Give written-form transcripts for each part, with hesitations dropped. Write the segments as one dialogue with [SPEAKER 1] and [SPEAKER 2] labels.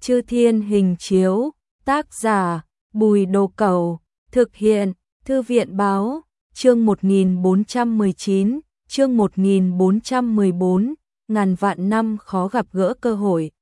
[SPEAKER 1] Chư Thiên Hình Chiếu, tác giả Bùi Đồ Cẩu, thực hiện Thư viện Báo, chương 1419, chương 1414, ngàn vạn năm khó gặp gỡ cơ hội.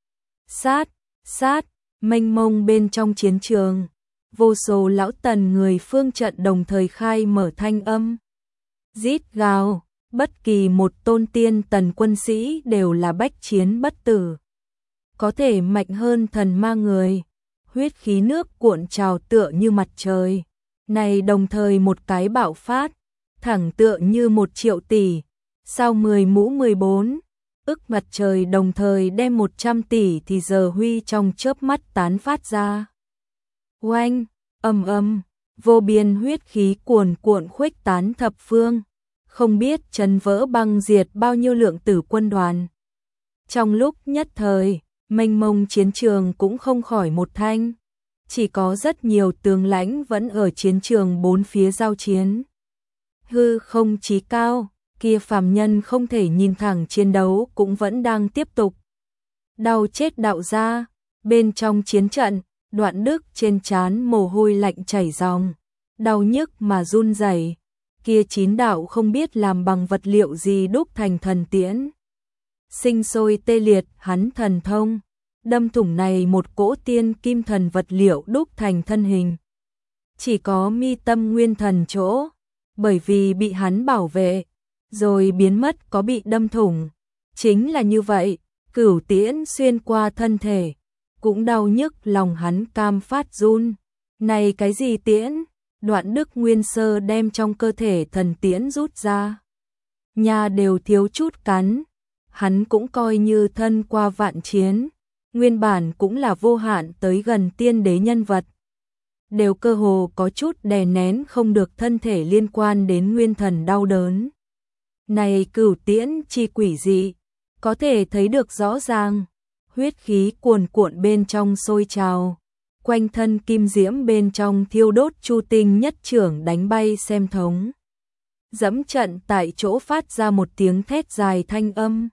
[SPEAKER 1] Sát, mênh mông bên trong chiến trường, vô số lão tần người phương trận đồng thời khai mở thanh âm. Rít gào, bất kỳ một tôn tiên tần quân sĩ đều là bách chiến bất tử. Có thể mạnh hơn thần ma người, huyết khí nước cuộn trào tựa như mặt trời. Này đồng thời một cái bạo phát, thẳng tựa như 1.000.000 tỷ, sau 10 mũ 14, ức mặt trời đồng thời đem 100 tỷ thì giờ huy trong chớp mắt tán phát ra. Oanh, ầm, vô biên huyết khí cuồn cuộn khuếch tán thập phương, không biết chấn vỡ băng diệt bao nhiêu lượng tử quân đoàn. Trong lúc nhất thời, mênh mông chiến trường cũng không khỏi một thanh, chỉ có rất nhiều tướng lãnh vẫn ở chiến trường bốn phía giao chiến. Hư không chí cao, kia phàm nhân không thể nhìn thẳng chiến đấu cũng vẫn đang tiếp tục. Đau chết đạo ra, bên trong chiến trận, Đoạn Đức trên trán mồ hôi lạnh chảy ròng, đau nhức mà run rẩy. Kia 9 đạo không biết làm bằng vật liệu gì đúc thành thần tiễn. Sinh sôi tê liệt hắn thần thông, đâm thủng này một cỗ tiên kim thần vật liệu đúc thành thân hình. Chỉ có mi tâm nguyên thần chỗ, bởi vì bị hắn bảo vệ, rồi biến mất có bị đâm thủng. Chính là như vậy, cửu tiễn xuyên qua thân thể, cũng đau nhức lòng hắn cam phát run. Này cái gì tiễn? Đoạn Đức nguyên sơ đem trong cơ thể thần tiễn rút ra. Nhà đều thiếu chút cắn, hắn cũng coi như thân qua vạn chiến, nguyên bản cũng là vô hạn tới gần tiên đế nhân vật. Đều cơ hồ có chút đè nén không được thân thể liên quan đến nguyên thần đau đớn. Này cửu tiễn chi quỷ dị, có thể thấy được rõ ràng, huyết khí cuồn cuộn bên trong sôi trào, quanh thân kim diễm bên trong thiêu đốt chu tinh nhất trưởng đánh bay xem thống. Dẫm trận tại chỗ phát ra một tiếng thét dài thanh âm.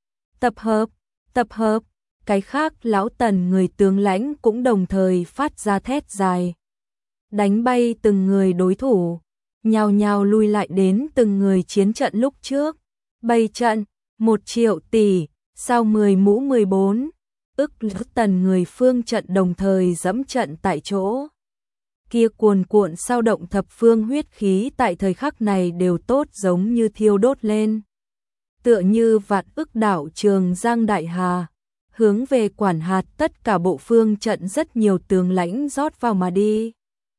[SPEAKER 1] Tập hợp, cái khác lão tần người tướng lãnh cũng đồng thời phát ra thét dài. Đánh bay từng người đối thủ, nhào nhào lui lại đến từng người chiến trận lúc trước. Bày trận, 1.000.000 tỷ, sau 10 mũ 14, ức lão tần người phương trận đồng thời dẫm trận tại chỗ. Kia cuồn cuộn sao động thập phương huyết khí tại thời khắc này đều tốt giống như thiêu đốt lên. Tựa như vạn ức đảo Trường Giang Đại Hà, hướng về quản hạt tất cả bộ phương trận rất nhiều tướng lãnh rót vào mà đi.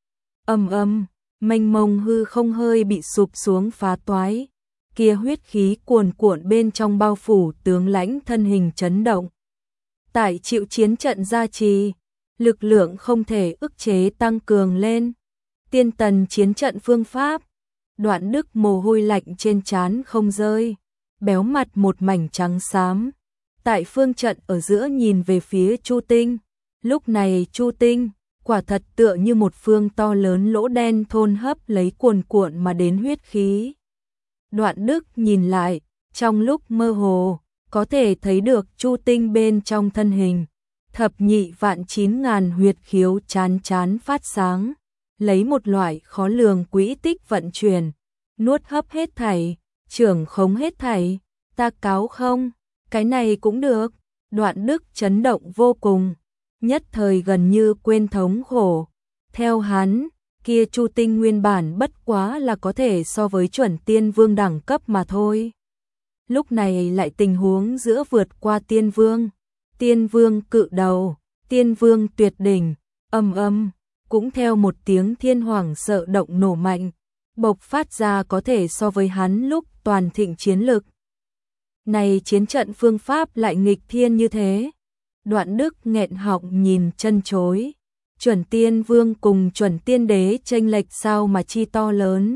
[SPEAKER 1] Ầm, mênh mông hư không hơi bị sụp xuống phá toái, kia huyết khí cuồn cuộn bên trong bao phủ tướng lãnh thân hình chấn động. Tại chịu chiến trận gia trì, lực lượng không thể ức chế tăng cường lên. Tiên tần chiến trận phương pháp, Đoạn Đức mồ hôi lạnh trên trán không rơi, béo mặt một mảnh trắng xám. Tại phương trận ở giữa nhìn về phía Chu Tinh, lúc này Chu Tinh quả thật tựa như một phương to lớn lỗ đen thôn hấp lấy cuồn cuộn mà đến huyết khí. Đoạn Đức nhìn lại, trong lúc mơ hồ, có thể thấy được Chu Tinh bên trong thân hình, thập nhị vạn 9.000 huyệt khiếu chán phát sáng, lấy một loại khó lường quỹ tích vận chuyển, nuốt hấp hết thảy, trưởng khống hết thảy, ta cáo không, cái này cũng được. Đoạn Đức chấn động vô cùng, nhất thời gần như quên thống khổ. Theo hắn, kia Chu Tinh nguyên bản bất quá là có thể so với chuẩn tiên vương đẳng cấp mà thôi. Lúc này lại tình huống giữa vượt qua tiên vương cự đầu, tiên vương tuyệt đỉnh, ầm, cũng theo một tiếng thiên hoàng sợ động nổ mạnh, bộc phát ra có thể so với hắn lúc toàn thịnh chiến lực. Này chiến trận phương pháp lại nghịch thiên như thế. Đoạn Đức nghẹn họng nhìn chân chối, chuẩn tiên vương cùng chuẩn tiên đế chênh lệch sao mà chi to lớn.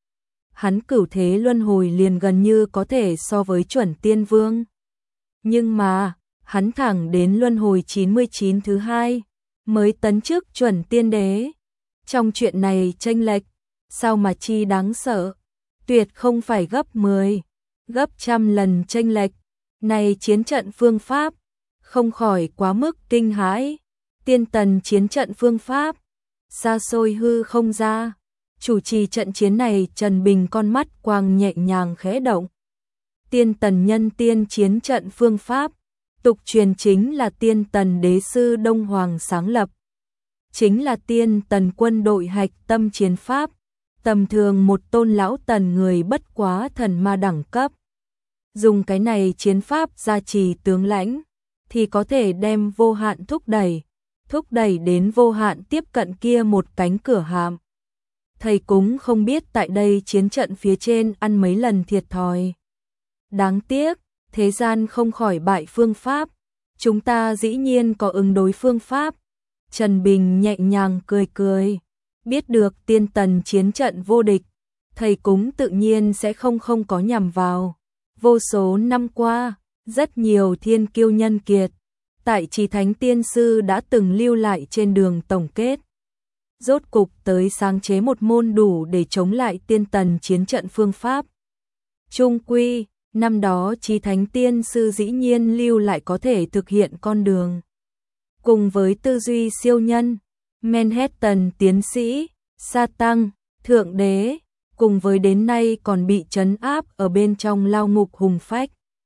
[SPEAKER 1] Hắn cửu thế luân hồi liền gần như có thể so với chuẩn tiên vương. Nhưng mà, hắn thẳng đến luân hồi 99 thứ 2, mới tấn chức chuẩn tiên đế. Trong chuyện này chênh lệch, sao mà chi đáng sợ, tuyệt không phải gấp 10, gấp trăm lần chênh lệch. Này chiến trận phương pháp, không khỏi quá mức kinh hãi. Tiên tần chiến trận phương pháp, xa xôi hư không ra. Chủ trì trận chiến này Trần Bình con mắt quang nhẹ nhàng khẽ động. Tiên tần nhân tiên chiến trận phương pháp, tục truyền chính là tiên tần đế sư Đông Hoàng sáng lập. Chính là tiên tần quân đội hạch tâm chiến pháp, tầm thường một tôn lão tần người bất quá thần ma đẳng cấp. Dùng cái này chiến pháp gia trì tướng lãnh, thì có thể đem vô hạn thúc đẩy đến vô hạn tiếp cận kia một cánh cửa hạm. Thầy cúng không biết tại đây chiến trận phía trên ăn mấy lần thiệt thòi. Đáng tiếc, thế gian không khỏi bại phương pháp, chúng ta dĩ nhiên có ứng đối phương pháp. Trần Bình nhẹ nhàng cười cười, biết được tiên tần chiến trận vô địch, thầy cúng tự nhiên sẽ không có nhằm vào. Vô số năm qua, rất nhiều thiên kiêu nhân kiệt, tại Chí Thánh Tiên Sư đã từng lưu lại trên đường tổng kết. Rốt cục tới sáng chế một môn đủ để chống lại tiên tần chiến trận phương pháp. Trung quy, năm đó Chí Thánh Tiên Sư dĩ nhiên lưu lại có thể thực hiện con đường. Cùng với tư duy siêu nhân, Manhattan tiến sĩ, sa tăng, thượng đế, cùng với đến nay còn bị trấn áp ở bên trong lao ngục hùng phách.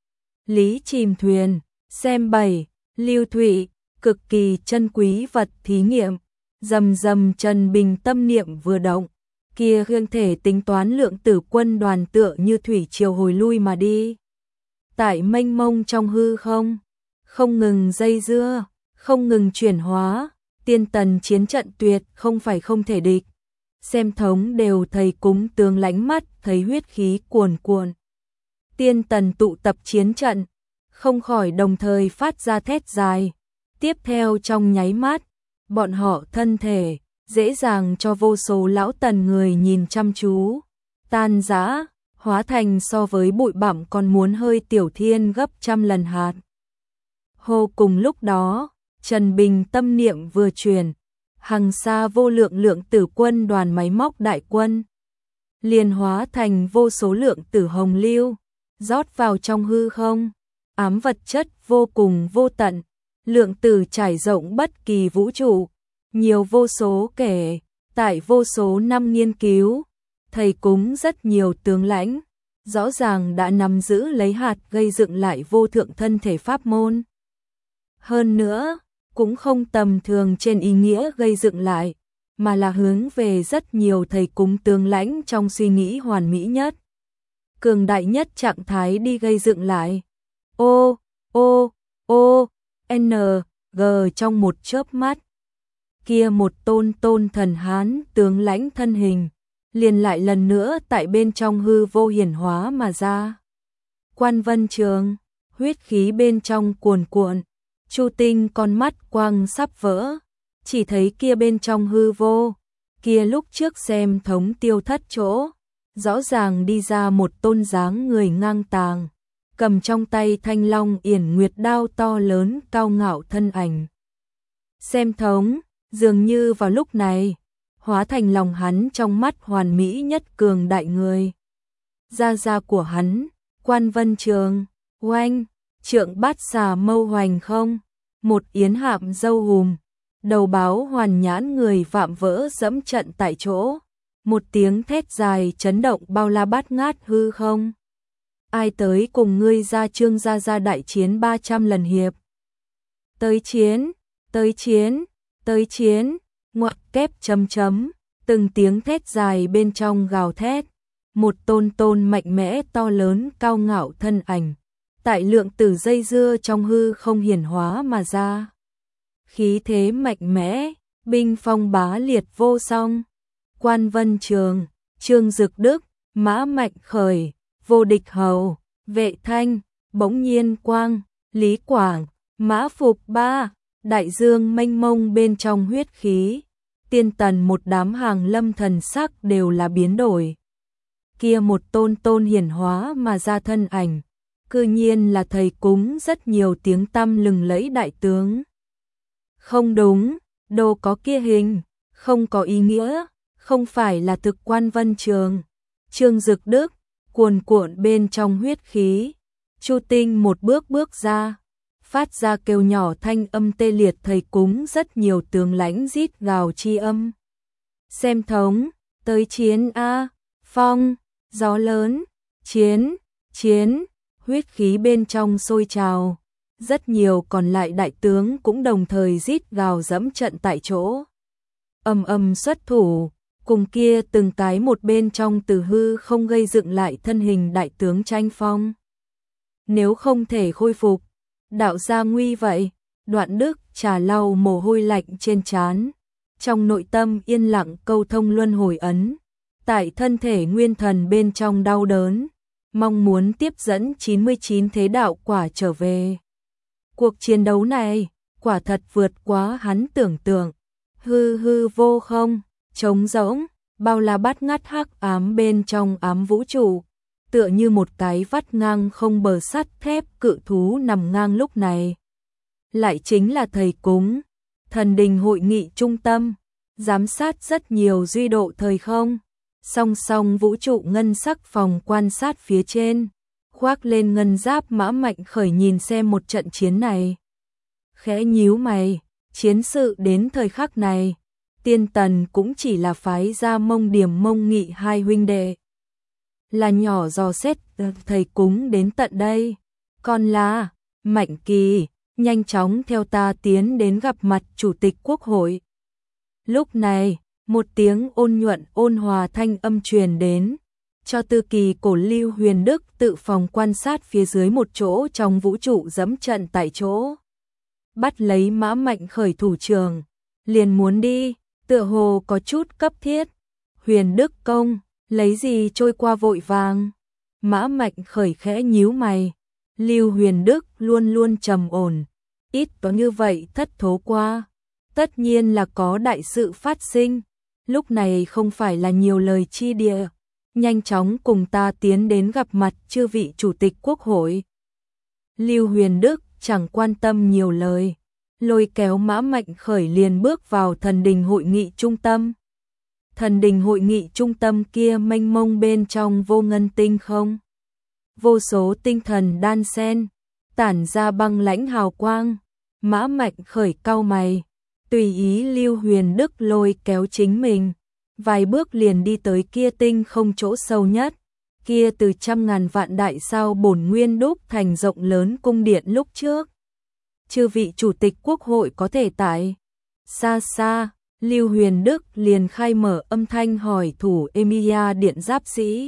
[SPEAKER 1] Lý chìm thuyền, xem bảy, lưu thủy, cực kỳ chân quý vật thí nghiệm. Rầm rầm Trần Bình tâm niệm vừa động, kia hương thể tính toán lượng tử quân đoàn tựa như thủy triều hồi lui mà đi. Tại mênh mông trong hư không ngừng dây dưa, không ngừng chuyển hóa, tiên tần chiến trận tuyệt không phải không thể địch. Xem thống đều thầy cúng tướng lánh mắt thấy huyết khí cuồn cuộn. Tiên tần tụ tập chiến trận, không khỏi đồng thời phát ra thét dài. Tiếp theo trong nháy mắt, bọn họ thân thể, dễ dàng cho vô số lão tần người nhìn chăm chú, tan rã, hóa thành so với bụi bặm còn muốn hơi tiểu thiên gấp trăm lần hạt. Hồ cùng lúc đó, Trần Bình tâm niệm vừa truyền, hằng xa vô lượng tử quân đoàn máy móc đại quân, liền hóa thành vô số lượng tử hồng lưu, rót vào trong hư không, ám vật chất vô cùng vô tận. Lượng tử trải rộng bất kỳ vũ trụ, nhiều vô số kể, tại vô số năm nghiên cứu, thầy cúng rất nhiều tướng lãnh, rõ ràng đã nắm giữ lấy hạt gây dựng lại vô thượng thân thể pháp môn. Hơn nữa, cũng không tầm thường trên ý nghĩa gây dựng lại, mà là hướng về rất nhiều thầy cúng tướng lãnh trong suy nghĩ hoàn mỹ nhất, cường đại nhất trạng thái đi gây dựng lại. N, G trong một chớp mắt. Kia một tôn thần hán tướng lãnh thân hình, liền lại lần nữa tại bên trong hư vô hiển hóa mà ra. Quan Vân Trường, huyết khí bên trong cuồn cuộn, Chu Tinh con mắt quang sắp vỡ, chỉ thấy kia bên trong hư vô, kia lúc trước xem thống tiêu thất chỗ, rõ ràng đi ra một tôn dáng người ngang tàng, cầm trong tay thanh long yển nguyệt đao to lớn cao ngạo thân ảnh. Xem thống, dường như vào lúc này, hóa thành lòng hắn trong mắt hoàn mỹ nhất cường đại người. Gia của hắn, Quan Vân Trường, oanh, trượng bát xà mâu hoành không, một yến hạm dâu hùm, đầu báo hoàn nhãn người vạm vỡ dẫm trận tại chỗ, một tiếng thét dài chấn động bao la bát ngát hư không. Ai tới cùng ngươi ra Trương gia đại chiến 300 lần hiệp. Tới chiến, ngoặc kép chấm chấm, từng tiếng thét dài bên trong gào thét, một tôn mạnh mẽ to lớn cao ngạo thân ảnh, tại lượng tử dây dưa trong hư không hiển hóa mà ra. Khí thế mạnh mẽ, binh phong bá liệt vô song. Quan Vân Trường, Trương Dực Đức, Mã Mạnh Khởi, Vô Địch Hầu, Vệ Thanh, Bỗng Nhiên Quang, Lý Quảng, Mã Phục Ba, đại dương mênh mông bên trong huyết khí, tiên tần một đám hàng lâm thần sắc đều là biến đổi. Kia một tôn hiển hóa mà ra thân ảnh, cư nhiên là thầy cúng rất nhiều tiếng tăm lừng lẫy đại tướng. Không đúng, đồ có kia hình, không có ý nghĩa, không phải là thực Quan Vân Trường, Trương Dực Đức, cuồn cuộn bên trong huyết khí. Chu Tinh một bước ra, phát ra kêu nhỏ thanh âm tê liệt, thầy cúng rất nhiều tướng lãnh rít gào chi âm. Xem thống, tới chiến a, phong, gió lớn, chiến, chiến, huyết khí bên trong sôi trào. Rất nhiều còn lại đại tướng cũng đồng thời rít gào dẫm trận tại chỗ. Ầm ầm xuất thủ, cùng kia từng cái một bên trong từ hư không gây dựng lại thân hình đại tướng tranh phong. Nếu không thể khôi phục, đạo gia nguy vậy. Đoạn Đức trà lau mồ hôi lạnh trên trán, trong nội tâm yên lặng câu thông luân hồi ấn, tại thân thể nguyên thần bên trong đau đớn, mong muốn tiếp dẫn 99 thế đạo quả trở về. Cuộc chiến đấu này, quả thật vượt quá hắn tưởng tượng. Hư hư vô không, trống rỗng, bao la bát ngát hắc ám bên trong ám vũ trụ, tựa như một cái vắt ngang không bờ sắt thép cự thú nằm ngang lúc này. Lại chính là thầy cúng, thần đình hội nghị trung tâm, giám sát rất nhiều duy độ thời không. Song song vũ trụ ngân sắc phòng quan sát phía trên, khoác lên ngân giáp Mã Mạnh Khởi nhìn xem một trận chiến này. Khẽ nhíu mày, chiến sự đến thời khắc này, Tiên Tần cũng chỉ là phái ra Mông Điểm Mông Nghị hai huynh đệ. Là nhỏ dò xét thầy cúng đến tận đây, còn là Mạnh Kỳ, nhanh chóng theo ta tiến đến gặp mặt Chủ tịch Quốc hội. Lúc này, một tiếng ôn nhuận ôn hòa thanh âm truyền đến, cho Tư Kỳ cổ Lưu Huyền Đức tự phòng quan sát phía dưới một chỗ trong vũ trụ dẫm trận tại chỗ. Bắt lấy Mã Mạnh Khởi thủ trưởng, liền muốn đi, tựa hồ có chút cấp thiết. Huyền Đức công, lấy gì trôi qua vội vàng? Mã Mạnh Khởi khẽ nhíu mày, Lưu Huyền Đức luôn luôn trầm ổn, ít có như vậy thất thố qua. Tất nhiên là có đại sự phát sinh, lúc này không phải là nhiều lời chi địa, nhanh chóng cùng ta tiến đến gặp mặt chư vị Chủ tịch Quốc hội. Lưu Huyền Đức chẳng quan tâm nhiều lời, lôi kéo Mã Mạnh Khởi liền bước vào thần đình hội nghị trung tâm. Thần đình hội nghị trung tâm kia mênh mông bên trong vô ngân tinh không. Vô số tinh thần đan xen, tản ra băng lãnh hào quang. Mã Mạnh Khởi cau mày, tùy ý Lưu Huyền Đức lôi kéo chính mình, vài bước liền đi tới kia tinh không chỗ sâu nhất, kia từ trăm ngàn vạn đại sao bổn nguyên đúc thành rộng lớn cung điện lúc trước. Chư vị Chủ tịch Quốc hội có thể tại. Xa xa, Lưu Huyền Đức liền khai mở âm thanh hỏi thủ Emilia điện giáp sĩ.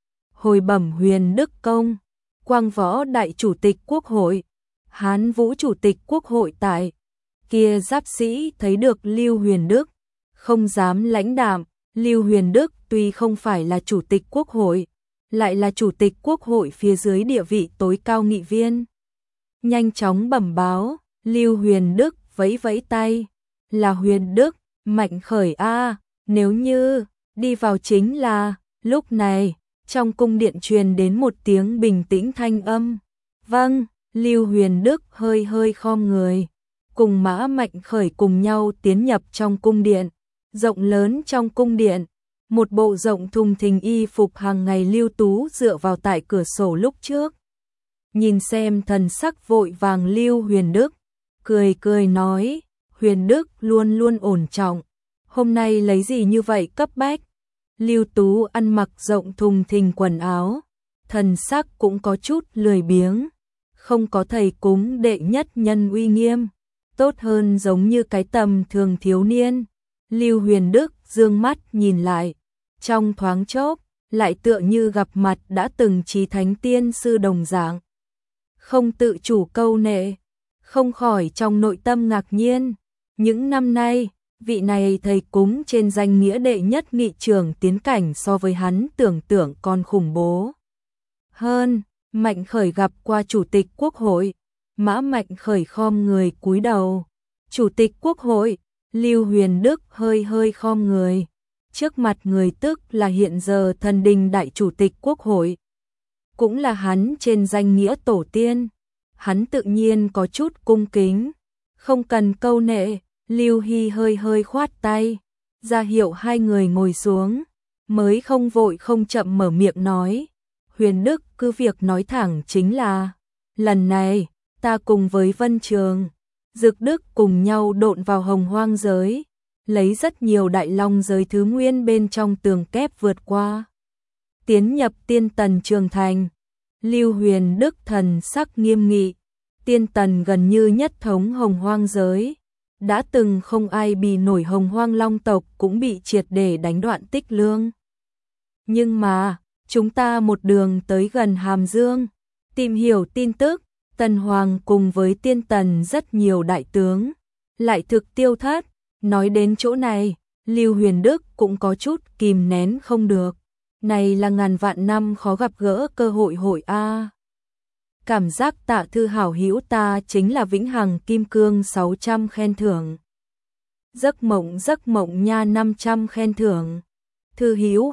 [SPEAKER 1] Hồi bẩm Huyền Đức công, Quang Võ đại Chủ tịch Quốc hội, Hán Vũ Chủ tịch Quốc hội tại. Kia giáp sĩ thấy được Lưu Huyền Đức, không dám lãnh đạm. Lưu Huyền Đức tuy không phải là Chủ tịch Quốc hội, lại là Chủ tịch Quốc hội phía dưới địa vị tối cao nghị viên. Nhanh chóng bẩm báo, Lưu Huyền Đức vẫy vẫy tay, là Huyền Đức, Mạnh Khởi a, nếu như đi vào chính là. Lúc này, trong cung điện truyền đến một tiếng bình tĩnh thanh âm. Vâng, Lưu Huyền Đức hơi hơi khom người, cùng Mã Mạnh Khởi cùng nhau tiến nhập trong cung điện. Rộng lớn trong cung điện, một bộ rộng thùng thình y phục hàng ngày Lưu Tú dựa vào tại cửa sổ lúc trước. Nhìn xem thần sắc vội vàng Lưu Huyền Đức, cười cười nói, Huyền Đức luôn luôn ổn trọng, hôm nay lấy gì như vậy cấp bách. Lưu Tú ăn mặc rộng thùng thình quần áo, thần sắc cũng có chút lười biếng, không có thầy cúng đệ nhất nhân uy nghiêm, tốt hơn giống như cái tầm thường thiếu niên. Lưu Huyền Đức dương mắt nhìn lại, trong thoáng chốc, lại tựa như gặp mặt đã từng chí thánh tiên sư đồng dạng. Không tự chủ câu nệ, không khỏi trong nội tâm ngạc nhiên. Những năm nay, vị này thầy cúng trên danh nghĩa đệ nhất nghị trường tiến cảnh so với hắn tưởng tượng còn khủng bố hơn. Mạnh Khởi gặp qua Chủ tịch Quốc hội. Mã Mạnh Khởi khom người cúi đầu. Chủ tịch Quốc hội. Lưu Huyền Đức hơi hơi khom người. Trước mặt người tức là hiện giờ thần đình đại Chủ tịch Quốc hội, cũng là hắn trên danh nghĩa tổ tiên. Hắn tự nhiên có chút cung kính, không cần câu nệ. Lưu Hy hơi hơi khoát tay, ra hiệu hai người ngồi xuống, mới không vội không chậm mở miệng nói. Huyền Đức cứ việc nói thẳng chính là, lần này, ta cùng với Vân Trường, Dực Đức cùng nhau độn vào Hồng Hoang giới, lấy rất nhiều đại long giới thứ nguyên bên trong tường kép vượt qua, tiến nhập tiên tần trường thành. Lưu Huyền Đức thần sắc nghiêm nghị, tiên tần gần như nhất thống Hồng Hoang giới, đã từng không ai bì nổi Hồng Hoang long tộc cũng bị triệt để đánh đoạn tích lương. Nhưng mà, chúng ta một đường tới gần Hàm Dương, tìm hiểu tin tức, Tần Hoàng cùng với tiên tần rất nhiều đại tướng, lại thực tiêu thất. Nói đến chỗ này, Lưu Huyền Đức cũng có chút kìm nén không được. Này là ngàn vạn năm khó gặp gỡ cơ hội hội a. Cảm giác Tạ Thư hảo hữu ta chính là vĩnh hằng kim cương 600 khen thưởng. Giấc mộng nha 500 khen thưởng. Thư hữu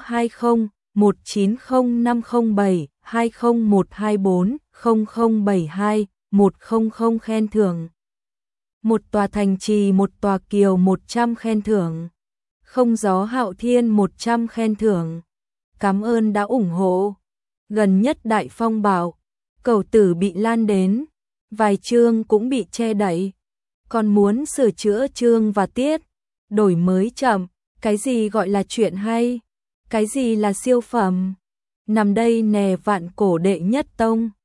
[SPEAKER 1] 20190507 20124 0072 100 khen thưởng. Một tòa thành trì một tòa kiều 100 khen thưởng. Không gió hạo thiên 100 khen thưởng. Cảm ơn đã ủng hộ. Gần nhất đại phong bảo, cầu tử bị lan đến, vài chương cũng bị che đậy. Còn muốn sửa chữa chương và tiết, đổi mới chậm, cái gì gọi là chuyện hay, cái gì là siêu phẩm. Nằm đây nè vạn cổ đệ nhất tông.